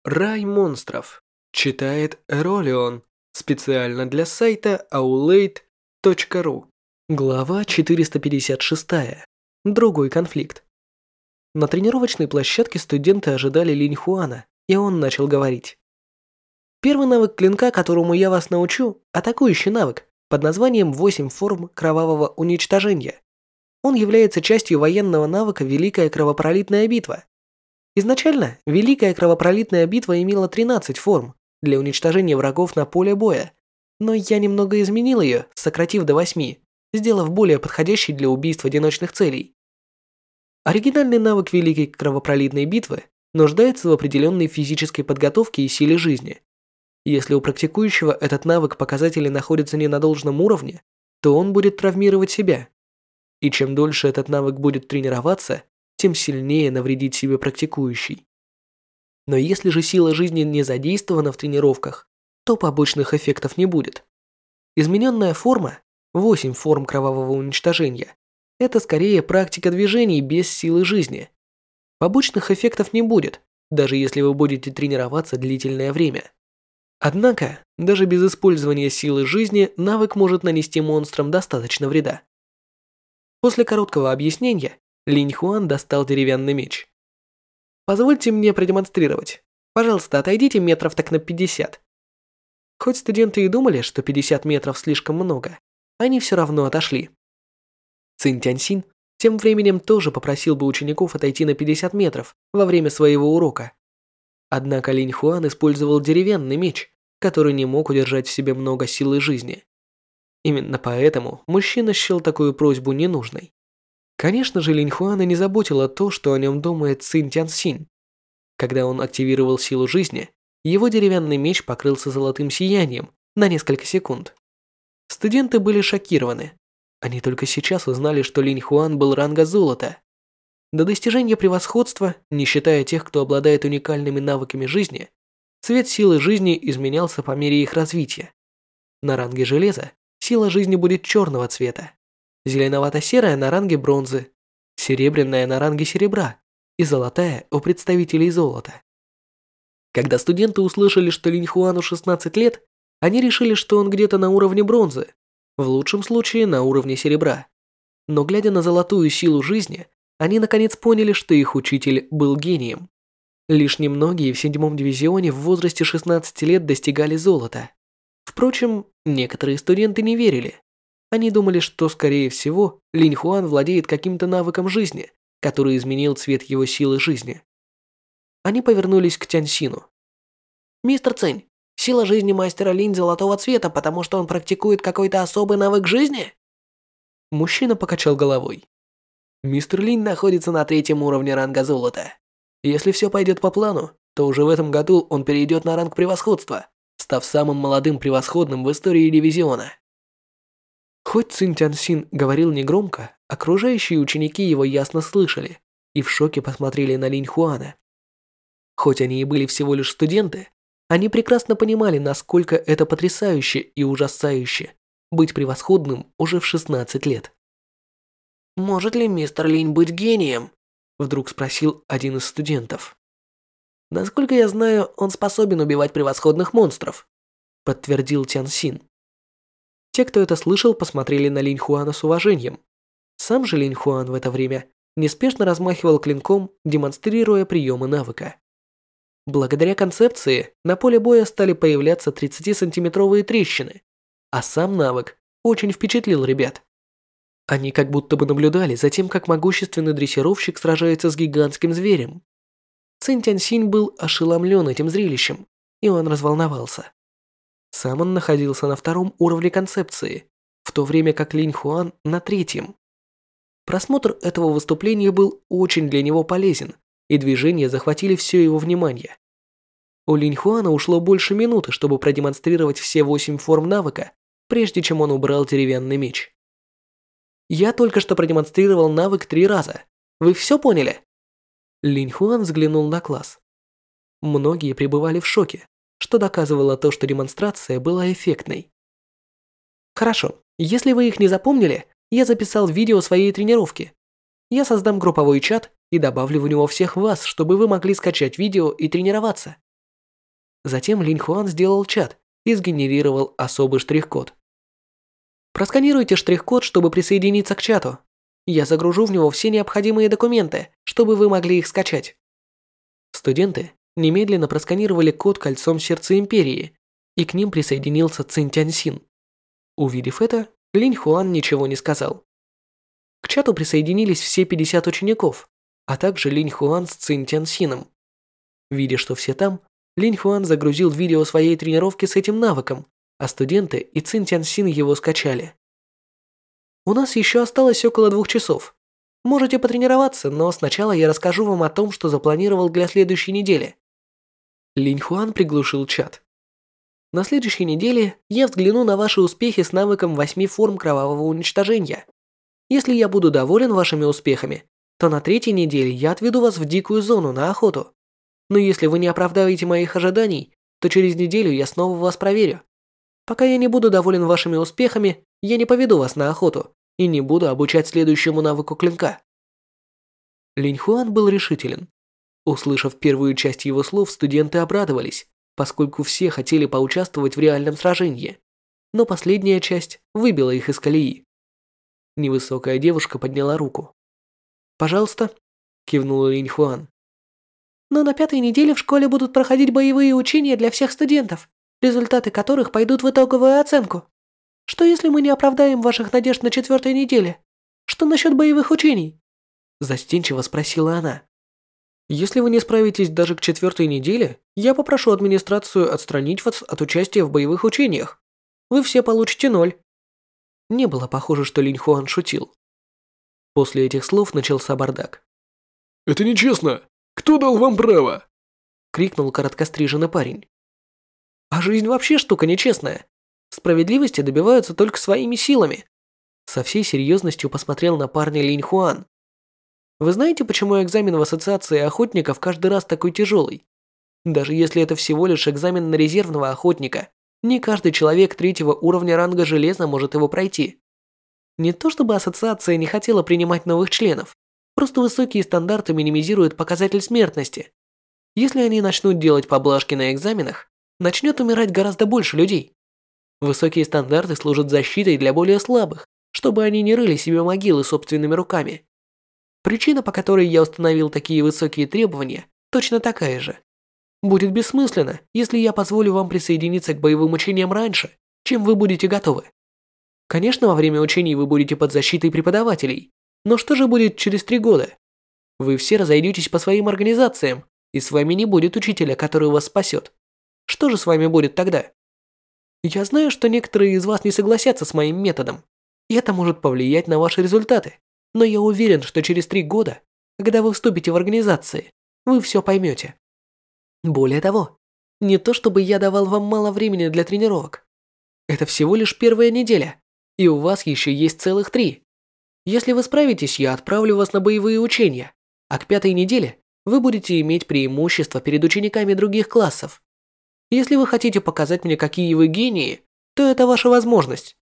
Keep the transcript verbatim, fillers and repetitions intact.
Рай монстров. Читает Эролион. Специально для сайта аулейт точка ру. Глава четыреста пятьдесят шесть. Другой конфликт. На тренировочной площадке студенты ожидали Линь Хуана, и он начал говорить. Первый навык клинка, которому я вас научу, атакующий навык под названием «восемь форм кровавого уничтожения». Он является частью военного навыка «Великая кровопролитная битва». Изначально Великая кровопролитная битва имела тринадцать форм для уничтожения врагов на поле боя, но я немного изменил ее, сократив до восьми, сделав более подходящей для убийств одиночных целей. Оригинальный навык Великой кровопролитной битвы нуждается в определенной физической подготовке и силе жизни. Если у практикующего этот навык показатели находятся не на должном уровне, то он будет травмировать себя. И чем дольше этот навык будет тренироваться, тем сильнее навредит себе практикующий. Но если же сила жизни не задействована в тренировках, то побочных эффектов не будет. Измененная форма, восемь форм кровавого уничтожения, это скорее практика движений без силы жизни. Побочных эффектов не будет, даже если вы будете тренироваться длительное время. Однако, даже без использования силы жизни навык может нанести монстрам достаточно вреда. После короткого объяснения, Линь Хуан достал деревянный меч. «Позвольте мне продемонстрировать. Пожалуйста, отойдите метров так на пятьдесят». Хоть студенты и думали, что пятьдесят метров слишком много, они все равно отошли. Цинь Тяньсин тем временем тоже попросил бы учеников отойти на пятьдесят метров во время своего урока. Однако Линь Хуан использовал деревянный меч, который не мог удержать в себе много силы жизни. Именно поэтому мужчина счел такую просьбу ненужной. Конечно же, Линь Хуана не заботило то, что о нем думает Цинь Тяньсин. Когда он активировал силу жизни, его деревянный меч покрылся золотым сиянием на несколько секунд. Студенты были шокированы. Они только сейчас узнали, что Линь Хуан был ранга золота. До достижения превосходства, не считая тех, кто обладает уникальными навыками жизни, цвет силы жизни изменялся по мере их развития. На ранге железа сила жизни будет черного цвета, зеленовато-серая на ранге бронзы, серебряная на ранге серебра и золотая у представителей золота. Когда студенты услышали, что Линь Хуану шестнадцать лет, они решили, что он где-то на уровне бронзы, в лучшем случае на уровне серебра. Но глядя на золотую силу жизни, они наконец поняли, что их учитель был гением. Лишь немногие в седьмом дивизионе в возрасте шестнадцати лет достигали золота. Впрочем, некоторые студенты не верили. Они думали, что, скорее всего, Линь Хуан владеет каким-то навыком жизни, который изменил цвет его силы жизни. Они повернулись к Тяньсину. «Мистер Цинь, сила жизни мастера Линь золотого цвета, потому что он практикует какой-то особый навык жизни?» Мужчина покачал головой. «Мистер Линь находится на третьем уровне ранга золота. Если все пойдет по плану, то уже в этом году он перейдет на ранг превосходства, став самым молодым превосходным в истории дивизиона». Хоть Цинь Тяньсин говорил негромко, окружающие ученики его ясно слышали и в шоке посмотрели на Линь Хуана. Хоть они и были всего лишь студенты, они прекрасно понимали, насколько это потрясающе и ужасающе быть превосходным уже в шестнадцать лет. «Может ли мистер Линь быть гением?» – вдруг спросил один из студентов. «Насколько я знаю, он способен убивать превосходных монстров», – подтвердил Тяньсин. Те, кто это слышал, посмотрели на Линь Хуана с уважением. Сам же Линь Хуан в это время неспешно размахивал клинком, демонстрируя приемы навыка. Благодаря концепции на поле боя стали появляться тридцатисантиметровые трещины, а сам навык очень впечатлил ребят. Они как будто бы наблюдали за тем, как могущественный дрессировщик сражается с гигантским зверем. Цинь Тяньсин был ошеломлен этим зрелищем, и он разволновался. Сам он находился на втором уровне концепции, в то время как Линь Хуан на третьем. Просмотр этого выступления был очень для него полезен, и движения захватили все его внимание. У Линь Хуана ушло больше минуты, чтобы продемонстрировать все восемь форм навыка, прежде чем он убрал деревянный меч. «Я только что продемонстрировал навык три раза. Вы все поняли?» Линь Хуан взглянул на класс. Многие пребывали в шоке, что доказывало то, что демонстрация была эффектной. «Хорошо, если вы их не запомнили, я записал видео своей тренировки. Я создам групповой чат и добавлю в него всех вас, чтобы вы могли скачать видео и тренироваться. Затем Линь Хуан сделал чат и сгенерировал особый штрих-код. Просканируйте штрих-код, чтобы присоединиться к чату. Я загружу в него все необходимые документы, чтобы вы могли их скачать. Студенты немедленно просканировали код кольцом сердца империи, и к ним присоединился Цин Тяньсин. Увидев это, Линь Хуан ничего не сказал. К чату присоединились все пятьдесят учеников, а также Линь Хуан с Цин Тяньсином. Видя, что все там, Линь Хуан загрузил видео своей тренировки с этим навыком, а студенты и Цин Тяньсин его скачали. У нас еще осталось около двух часов. Можете потренироваться, но сначала я расскажу вам о том, что запланировал для следующей недели. Линь Хуан приглушил чат. На следующей неделе я взгляну на ваши успехи с навыком восьми форм кровавого уничтожения. Если я буду доволен вашими успехами, то на третьей неделе я отведу вас в дикую зону на охоту. Но если вы не оправдаете моих ожиданий, то через неделю я снова вас проверю. Пока я не буду доволен вашими успехами, я не поведу вас на охоту и не буду обучать следующему навыку клинка. Линь Хуан был решителен. Услышав первую часть его слов, студенты обрадовались, поскольку все хотели поучаствовать в реальном сражении. Но последняя часть выбила их из колеи. Невысокая девушка подняла руку. «Пожалуйста», – кивнула Линь Хуан. «Но на пятой неделе в школе будут проходить боевые учения для всех студентов, результаты которых пойдут в итоговую оценку. Что если мы не оправдаем ваших надежд на четвертой неделе? Что насчет боевых учений?» Застенчиво спросила она. «Если вы не справитесь даже к четвертой неделе, я попрошу администрацию отстранить вас от участия в боевых учениях. Вы все получите ноль». Не было похоже, что Линь Хуан шутил. После этих слов начался бардак. «Это нечестно! Кто дал вам право?» – крикнул короткостриженный парень. «А жизнь вообще штука нечестная. Справедливости добиваются только своими силами». Со всей серьезностью посмотрел на парня Линь Хуан. «Вы знаете, почему экзамен в ассоциации охотников каждый раз такой тяжелый? Даже если это всего лишь экзамен на резервного охотника, не каждый человек третьего уровня ранга железа может его пройти. Не то чтобы ассоциация не хотела принимать новых членов, просто высокие стандарты минимизируют показатель смертности. Если они начнут делать поблажки на экзаменах, начнет умирать гораздо больше людей. Высокие стандарты служат защитой для более слабых, чтобы они не рыли себе могилы собственными руками. Причина, по которой я установил такие высокие требования, точно такая же. Будет бессмысленно, если я позволю вам присоединиться к боевым учениям раньше, чем вы будете готовы. Конечно, во время учений вы будете под защитой преподавателей, но что же будет через три года? Вы все разойдетесь по своим организациям, и с вами не будет учителя, который вас спасет. Что же с вами будет тогда? Я знаю, что некоторые из вас не согласятся с моим методом, и это может повлиять на ваши результаты, но я уверен, что через три года, когда вы вступите в организации, вы все поймете. Более того, не то чтобы я давал вам мало времени для тренировок. Это всего лишь первая неделя, и у вас еще есть целых три. Если вы справитесь, я отправлю вас на боевые учения, а к пятой неделе вы будете иметь преимущество перед учениками других классов. Если вы хотите показать мне, какие вы гении, то это ваша возможность.